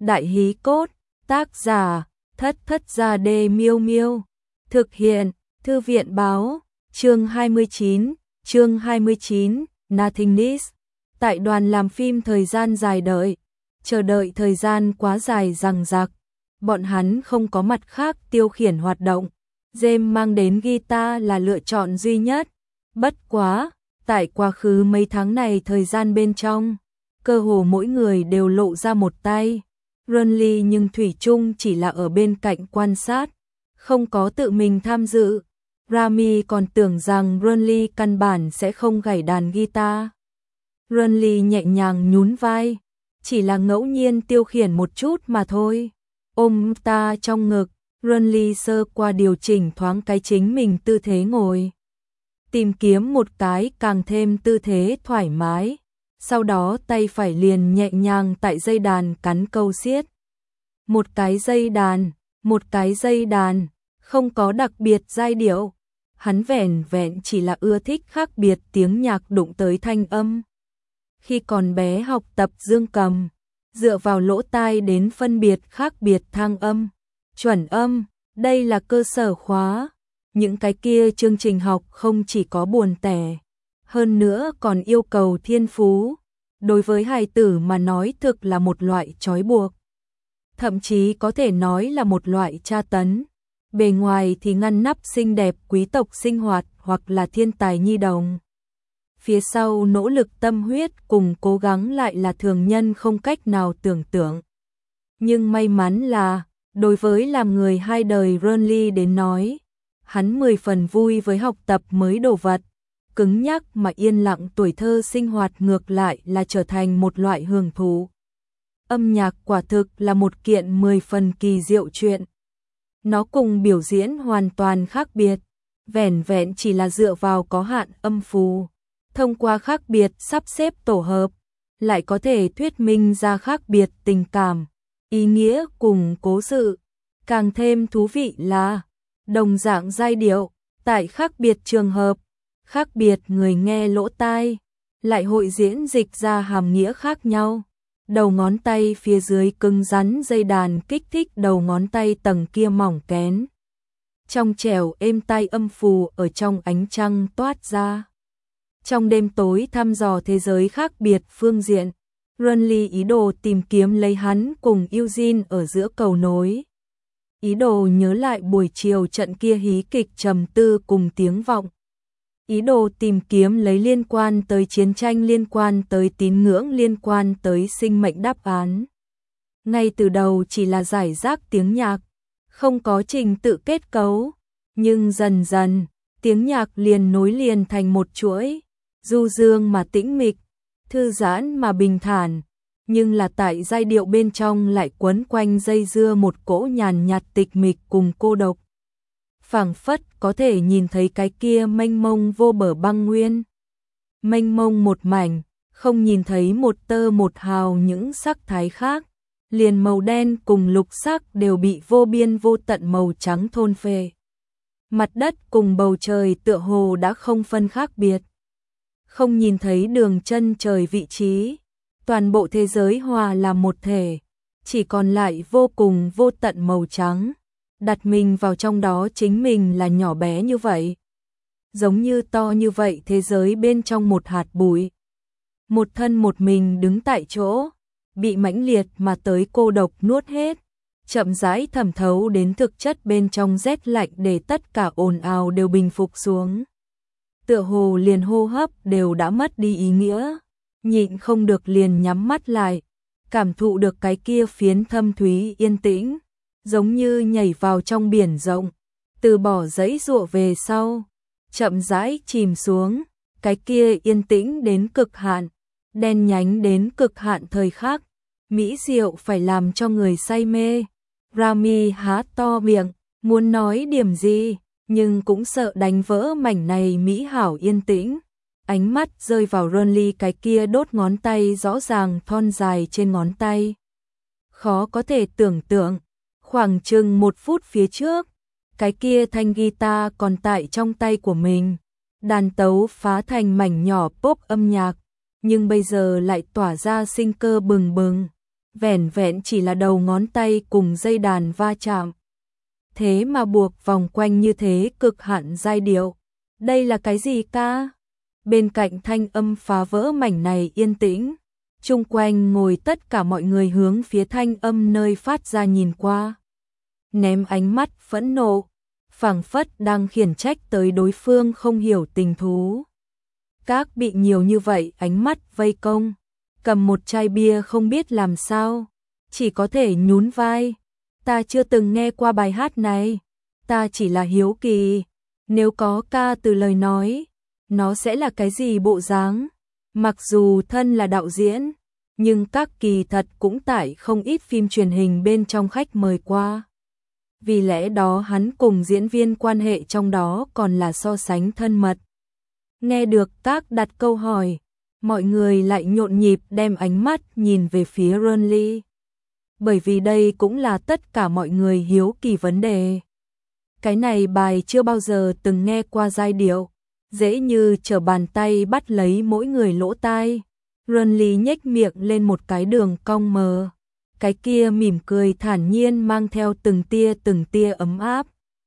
Đại hí cốt, tác giả, Thất Thất Gia Đê Miêu Miêu. Thực hiện, Thư viện báo, chương 29, Nothingness. Tại đoàn làm phim thời gian dài đợi, chờ đợi thời gian quá dài dằng dặc, bọn hắn không có mặt khác tiêu khiển hoạt động. James mang đến guitar là lựa chọn duy nhất. Bất quá, tại quá khứ mấy tháng này thời gian bên trong, cơ hồ mỗi người đều lộ ra một tay. Renly nhưng thủy chung chỉ là ở bên cạnh quan sát, không có tự mình tham dự. Rami còn tưởng rằng Renly căn bản sẽ không gảy đàn guitar. Renly nhẹ nhàng nhún vai, chỉ là ngẫu nhiên tiêu khiển một chút mà thôi. Ôm ta trong ngực, Renly sơ qua điều chỉnh thoáng cái chính mình tư thế ngồi, tìm kiếm một cái càng thêm tư thế thoải mái. Sau đó tay phải liền nhẹ nhàng tại dây đàn cắn câu xiết. Một cái dây đàn, không có đặc biệt giai điệu. Hắn vẻn vẹn chỉ là ưa thích khác biệt tiếng nhạc đụng tới thanh âm. Khi còn bé học tập dương cầm, dựa vào lỗ tai đến phân biệt khác biệt thang âm, chuẩn âm, đây là cơ sở khóa. Những cái kia chương trình học không chỉ có buồn tẻ, hơn nữa còn yêu cầu thiên phú. Đối với hài tử mà nói thực là một loại trói buộc, thậm chí có thể nói là một loại tra tấn. Bề ngoài thì ngăn nắp xinh đẹp quý tộc sinh hoạt hoặc là thiên tài nhi đồng, phía sau nỗ lực tâm huyết cùng cố gắng lại là thường nhân không cách nào tưởng tượng. Nhưng may mắn là, đối với làm người hai đời Renly đến nói, hắn 10 phần vui với học tập mới đồ vật. Cứng nhắc mà yên lặng tuổi thơ sinh hoạt ngược lại là trở thành một loại hưởng thụ. Âm nhạc quả thực là một kiện 10 phần kỳ diệu chuyện. Nó cùng biểu diễn hoàn toàn khác biệt, vẻn vẹn chỉ là dựa vào có hạn âm phù, thông qua khác biệt sắp xếp tổ hợp, lại có thể thuyết minh ra khác biệt tình cảm, ý nghĩa cùng cố sự. Càng thêm thú vị là, đồng dạng giai điệu, tại khác biệt trường hợp, khác biệt người nghe lỗ tai, lại hội diễn dịch ra hàm nghĩa khác nhau. Đầu ngón tay phía dưới cứng rắn dây đàn kích thích đầu ngón tay tầng kia mỏng kén. Trong trẻo êm tai âm phù ở trong ánh trăng toát ra. Trong đêm tối thăm dò thế giới khác biệt phương diện, Renly ý đồ tìm kiếm lấy hắn cùng Eugene ở giữa cầu nối. Ý đồ nhớ lại buổi chiều trận kia hí kịch trầm tư cùng tiếng vọng. Ý đồ tìm kiếm lấy liên quan tới chiến tranh, liên quan tới tín ngưỡng, liên quan tới sinh mệnh đáp án. Ngay từ đầu chỉ là giải rác tiếng nhạc, không có trình tự kết cấu, nhưng dần dần, tiếng nhạc liền nối liền thành một chuỗi, du dương mà tĩnh mịch, thư giãn mà bình thản, nhưng là tại giai điệu bên trong lại quấn quanh dây dưa một cỗ nhàn nhạt tịch mịch cùng cô độc. Phảng phất có thể nhìn thấy cái kia mênh mông vô bờ băng nguyên. Mênh mông một mảnh, không nhìn thấy một tơ một hào những sắc thái khác, liền màu đen cùng lục sắc đều bị vô biên vô tận màu trắng thôn phệ. Mặt đất cùng bầu trời tựa hồ đã không phân khác biệt. Không nhìn thấy đường chân trời vị trí, toàn bộ thế giới hòa làm một thể, chỉ còn lại vô cùng vô tận màu trắng. Đặt mình vào trong đó chính mình là nhỏ bé như vậy. Giống như to như vậy thế giới bên trong một hạt bụi. Một thân một mình đứng tại chỗ, bị mãnh liệt mà tới cô độc nuốt hết, chậm rãi thẩm thấu đến thực chất bên trong rét lạnh để tất cả ồn ào đều bình phục xuống. Tựa hồ liền hô hấp đều đã mất đi ý nghĩa, nhịn không được liền nhắm mắt lại, cảm thụ được cái kia phiến thâm thúy yên tĩnh. Giống như nhảy vào trong biển rộng, từ bỏ giãy giụa về sau, chậm rãi chìm xuống, cái kia yên tĩnh đến cực hạn, đen nhánh đến cực hạn thời khắc, mỹ diệu phải làm cho người say mê. Rami há to miệng, muốn nói điểm gì, nhưng cũng sợ đánh vỡ mảnh này mỹ hảo yên tĩnh. Ánh mắt rơi vào Renly cái kia đốt ngón tay rõ ràng thon dài trên ngón tay. Khó có thể tưởng tượng. Khoảng chừng 1 phút phía trước, cái kia thanh guitar còn tại trong tay của mình, đàn tấu phá thành mảnh nhỏ pop âm nhạc, nhưng bây giờ lại tỏa ra sinh cơ bừng bừng, vẻn vẹn chỉ là đầu ngón tay cùng dây đàn va chạm. Thế mà buộc vòng quanh như thế cực hạn giai điệu. Đây là cái gì ca? Bên cạnh thanh âm phá vỡ mảnh này yên tĩnh. Chung quanh ngồi tất cả mọi người hướng phía thanh âm nơi phát ra nhìn qua. Ném ánh mắt phẫn nộ, phảng phất đang khiển trách tới đối phương không hiểu tình thú. Các bị nhiều như vậy ánh mắt vây công, cầm một chai bia không biết làm sao, chỉ có thể nhún vai. Ta chưa từng nghe qua bài hát này, ta chỉ là hiếu kỳ, nếu có ca từ lời nói, nó sẽ là cái gì bộ dáng? Mặc dù thân là đạo diễn, nhưng các kỳ thật cũng tải không ít phim truyền hình bên trong khách mời qua. Vì lẽ đó hắn cùng diễn viên quan hệ trong đó còn là so sánh thân mật. Nghe được các đặt câu hỏi, mọi người lại nhộn nhịp đem ánh mắt nhìn về phía Renly. Bởi vì đây cũng là tất cả mọi người hiếu kỳ vấn đề. Cái này bài chưa bao giờ từng nghe qua giai điệu, dễ như trở bàn tay bắt lấy mỗi người lỗ tai. Renly nhếch miệng lên một cái đường cong mờ. Cái kia mỉm cười thản nhiên mang theo từng tia ấm áp.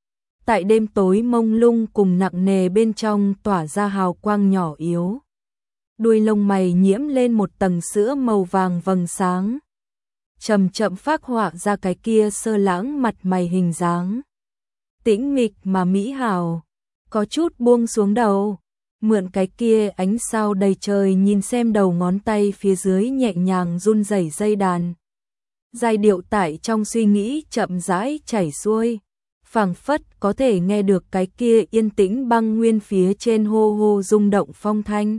Tại đêm tối mông lung cùng nặng nề bên trong tỏa ra hào quang nhỏ yếu. Đuôi lông mày nhiễm lên một tầng sữa màu vàng vầng sáng. Chậm chậm phác họa ra cái kia sơ lãng mặt mày hình dáng. Tĩnh mịch mà mỹ hào, có chút buông xuống đầu. Mượn cái kia ánh sao đầy trời nhìn xem đầu ngón tay phía dưới nhẹ nhàng run rẩy dây đàn. Giai điệu tải trong suy nghĩ chậm rãi chảy xuôi, phảng phất có thể nghe được cái kia yên tĩnh băng nguyên phía trên hô hô rung động phong thanh.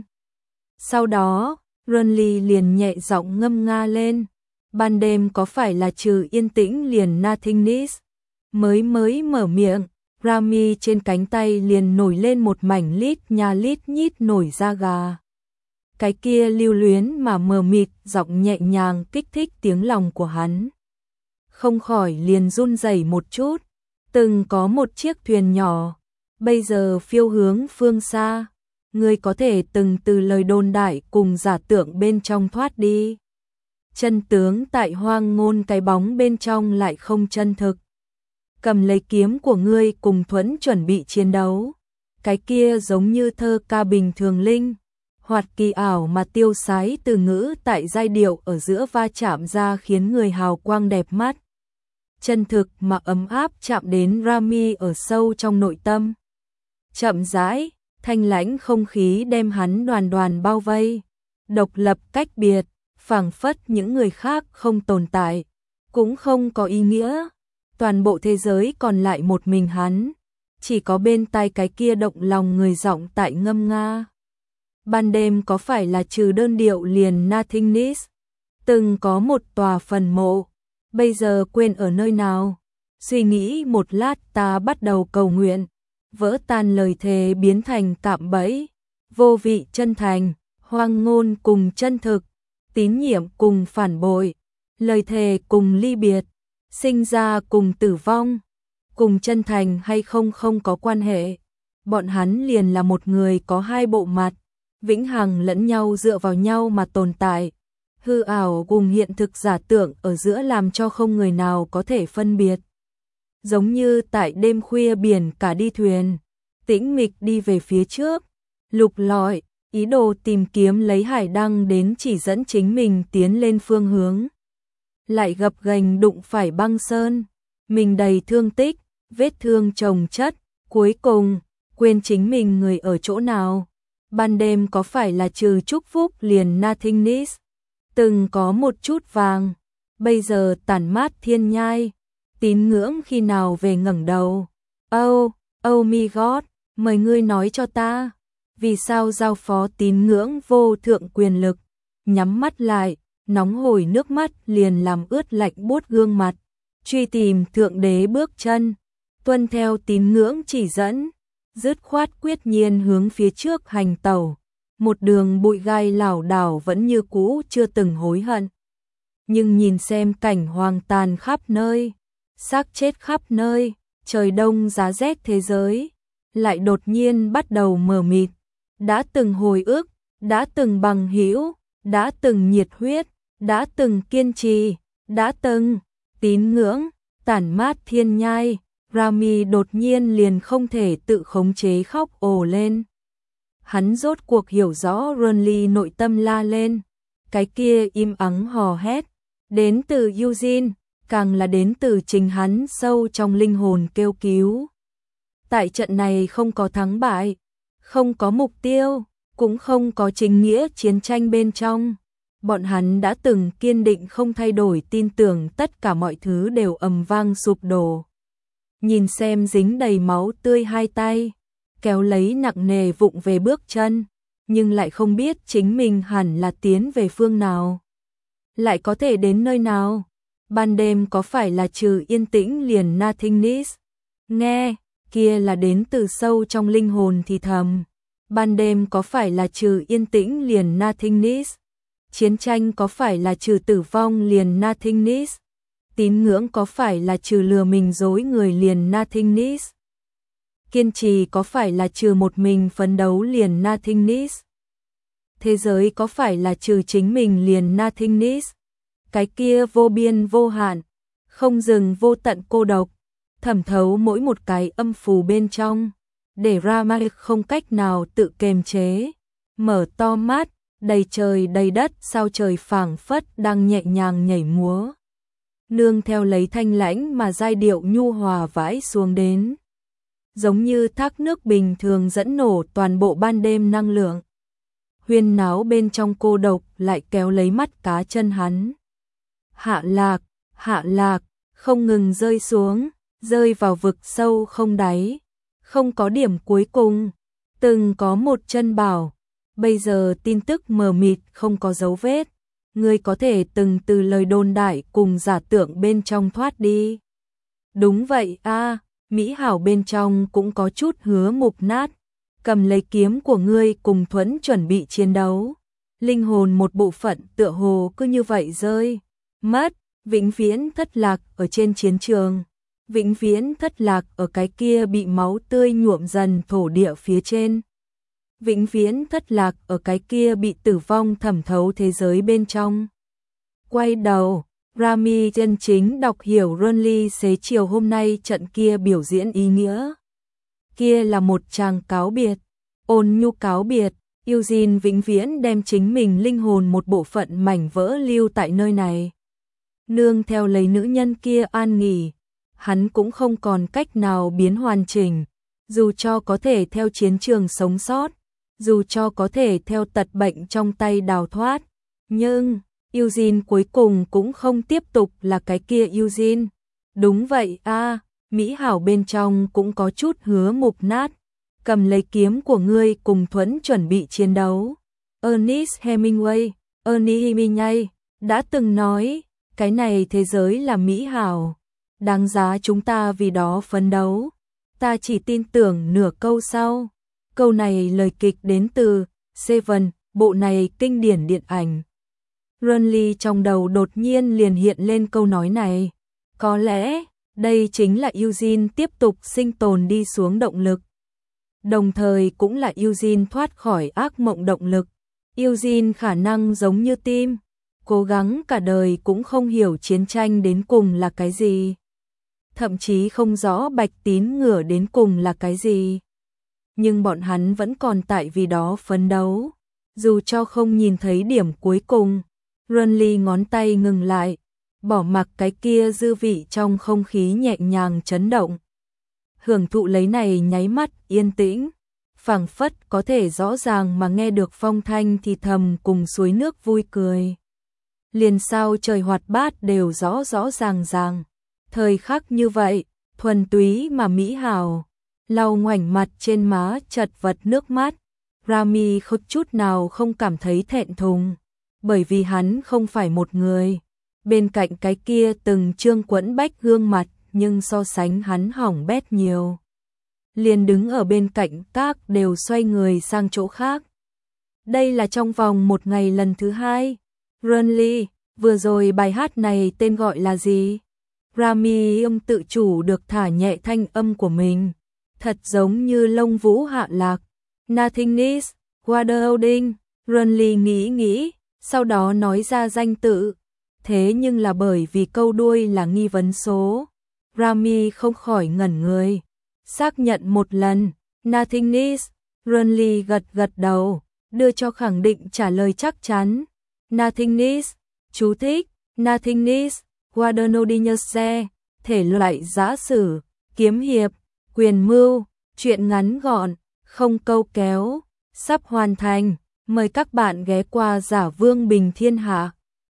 Sau đó, Renly liền nhẹ giọng ngâm nga lên, ban đêm có phải là trừ yên tĩnh liền nothingness. Mới mở miệng, Rami trên cánh tay liền nổi lên một mảnh lít nhít nổi da gà. Cái kia lưu luyến mà mờ mịt giọng nhẹ nhàng kích thích tiếng lòng của hắn. Không khỏi liền run rẩy một chút. Từng có một chiếc thuyền nhỏ, bây giờ phiêu hướng phương xa. Ngươi có thể từng từ lời đồn đại cùng giả tưởng bên trong thoát đi. Chân tướng tại hoang ngôn cái bóng bên trong lại không chân thực. Cầm lấy kiếm của ngươi cùng Thuẫn chuẩn bị chiến đấu. Cái kia giống như thơ ca bình thường linh, hoạt kỳ ảo mà tiêu sái từ ngữ tại giai điệu ở giữa va chạm ra khiến người hào quang đẹp mắt. Chân thực mà ấm áp chạm đến Rami ở sâu trong nội tâm. Chậm rãi, thanh lãnh không khí đem hắn đoàn đoàn bao vây. Độc lập cách biệt, phảng phất những người khác không tồn tại, cũng không có ý nghĩa. Toàn bộ thế giới còn lại một mình hắn, chỉ có bên tai cái kia động lòng người giọng tại ngâm nga. Ban đêm có phải là trừ đơn điệu liền nothingness, từng có một tòa phần mộ, bây giờ quên ở nơi nào. Suy nghĩ một lát ta bắt đầu cầu nguyện, vỡ tan lời thề biến thành cạm bẫy, vô vị chân thành, hoang ngôn cùng chân thực, tín nhiệm cùng phản bội, lời thề cùng ly biệt, sinh ra cùng tử vong, cùng chân thành hay không có quan hệ. Bọn hắn liền là một người có hai bộ mặt, vĩnh hằng lẫn nhau dựa vào nhau mà tồn tại. Hư ảo cùng hiện thực giả tưởng ở giữa làm cho không người nào có thể phân biệt. Giống như tại đêm khuya biển cả đi thuyền, tĩnh mịch đi về phía trước, lục lọi, ý đồ tìm kiếm lấy hải đăng đến chỉ dẫn chính mình tiến lên phương hướng. Lại gập ghềnh đụng phải băng sơn, mình đầy thương tích, vết thương chồng chất, cuối cùng, quên chính mình người ở chỗ nào. Ban đêm có phải là trừ chúc phúc liền nothingness, từng có một chút vàng, bây giờ tàn mát thiên nhai, tín ngưỡng khi nào về ngẩng đầu. Oh my god, mời ngươi nói cho ta, vì sao giao phó tín ngưỡng vô thượng quyền lực. Nhắm mắt lại, nóng hổi nước mắt liền làm ướt lạnh buốt gương mặt, truy tìm thượng đế bước chân, tuân theo tín ngưỡng chỉ dẫn, dứt khoát quyết nhiên hướng phía trước hành tẩu, một đường bụi gai lảo đảo vẫn như cũ chưa từng hối hận. Nhưng nhìn xem cảnh hoang tàn khắp nơi, xác chết khắp nơi, trời đông giá rét thế giới, lại đột nhiên bắt đầu mờ mịt. Đã từng hồi ức, đã từng bằng hữu, đã từng nhiệt huyết, đã từng kiên trì, Đã từng tín ngưỡng, tản mát thiên nhai, Rami đột nhiên liền không thể tự khống chế khóc ồ lên. Hắn rốt cuộc hiểu rõ Renly nội tâm la lên, cái kia im ắng hò hét, đến từ Eugene, càng là đến từ chính hắn sâu trong linh hồn kêu cứu. Tại trận này không có thắng bại, không có mục tiêu, cũng không có chính nghĩa chiến tranh bên trong. Bọn hắn đã từng kiên định không thay đổi tin tưởng tất cả mọi thứ đều ầm vang sụp đổ. Nhìn xem dính đầy máu tươi hai tay, kéo lấy nặng nề vụng về bước chân, nhưng lại không biết chính mình hẳn là tiến về phương nào. Lại có thể đến nơi nào? Ban đêm có phải là trừ yên tĩnh liền nothingness? Nghe, kia là đến từ sâu trong linh hồn thì thầm. Ban đêm có phải là trừ yên tĩnh liền nothingness? Chiến tranh có phải là trừ tử vong liền nothingness? Tín ngưỡng có phải là trừ lừa mình dối người liền nothingness? Kiên trì có phải là trừ một mình phấn đấu liền nothingness? Thế giới có phải là trừ chính mình liền nothingness? Cái kia vô biên vô hạn, không dừng vô tận cô độc, thẩm thấu mỗi một cái âm phù bên trong, để Rama không cách nào tự kiềm chế, mở to mắt, đầy trời đầy đất sao trời phảng phất đang nhẹ nhàng nhảy múa. Nương theo lấy thanh lãnh mà giai điệu nhu hòa vãi xuống đến, giống như thác nước bình thường dẫn nổ toàn bộ ban đêm năng lượng. Huyên náo bên trong cô độc lại kéo lấy mắt cá chân hắn. Hạ lạc, không ngừng rơi xuống, rơi vào vực sâu không đáy, không có điểm cuối cùng. Từng có một chân bảo, bây giờ tin tức mờ mịt không có dấu vết. Ngươi có thể từng từ lời đồn đại cùng giả tưởng bên trong thoát đi. Đúng vậy a, mỹ hảo bên trong cũng có chút hứa mục nát. Cầm lấy kiếm của ngươi cùng Thuẫn chuẩn bị chiến đấu. Linh hồn một bộ phận tựa hồ cứ như vậy rơi mất, vĩnh viễn thất lạc ở trên chiến trường, vĩnh viễn thất lạc ở cái kia bị máu tươi nhuộm dần thổ địa phía trên, vĩnh viễn thất lạc ở cái kia bị tử vong thẩm thấu thế giới bên trong. Quay đầu, Rami chân chính đọc hiểu Renly xế chiều hôm nay trận kia biểu diễn ý nghĩa. Kia là một tràng cáo biệt, ôn nhu cáo biệt. Eugene vĩnh viễn đem chính mình linh hồn một bộ phận mảnh vỡ lưu tại nơi này. Nương theo lấy nữ nhân kia an nghỉ, hắn cũng không còn cách nào biến hoàn chỉnh, dù cho có thể theo chiến trường sống sót, dù cho có thể theo tật bệnh trong tay đào thoát, nhưng Eugene cuối cùng cũng không tiếp tục là cái kia Eugene. Đúng vậy a, mỹ hảo bên trong cũng có chút hứa mục nát. Cầm lấy kiếm của ngươi cùng Thuẫn chuẩn bị chiến đấu. Ernest Hemingway, Ernie Hemingway đã từng nói, cái này thế giới là mỹ hảo, đáng giá chúng ta vì đó phấn đấu. Ta chỉ tin tưởng nửa câu sau. Câu này lời kịch đến từ Seven, bộ này kinh điển điện ảnh. Renly trong đầu đột nhiên liền hiện lên câu nói này. Có lẽ, đây chính là Eugene tiếp tục sinh tồn đi xuống động lực. Đồng thời cũng là Eugene thoát khỏi ác mộng động lực. Eugene khả năng giống như Tim, cố gắng cả đời cũng không hiểu chiến tranh đến cùng là cái gì. Thậm chí không rõ Bạch Tín ngửa đến cùng là cái gì. Nhưng bọn hắn vẫn còn tại vì đó phấn đấu. Dù cho không nhìn thấy điểm cuối cùng, Renly ngón tay ngừng lại, bỏ mặc cái kia dư vị trong không khí nhẹ nhàng chấn động. Hưởng thụ lấy này nháy mắt yên tĩnh, phảng phất có thể rõ ràng mà nghe được phong thanh thì thầm cùng suối nước vui cười. Liền sao trời hoạt bát đều rõ rõ ràng. Thời khắc như vậy, thuần túy mà mỹ hảo, lau ngoảnh mặt trên má chật vật nước mắt. Rami không chút nào không cảm thấy thẹn thùng, bởi vì hắn không phải một người. Bên cạnh cái kia từng trương quẫn bách gương mặt, nhưng so sánh hắn hỏng bét nhiều. Liền đứng ở bên cạnh các đều xoay người sang chỗ khác. Đây là trong vòng một ngày lần thứ hai. Renly, vừa rồi bài hát này tên gọi là gì? Rami tự chủ được thả nhẹ thanh âm của mình. Thật giống như lông vũ hạ lạc. Nothingness, Water Holding. Renly nghĩ, sau đó nói ra danh tự. thế nhưng là bởi vì câu đuôi là nghi vấn số. Rami không khỏi ngẩn người. Xác nhận một lần, Nothingness, Runley gật gật đầu, đưa cho khẳng định trả lời chắc chắn. Nothingness, chú thích, Nothingness, Guadalnodignese, thể loại giã sử, kiếm hiệp, quyền mưu, truyện ngắn gọn, không câu kéo, sắp hoàn thành. Mời các bạn ghé qua Giả Vương Bình Thiên Hạ.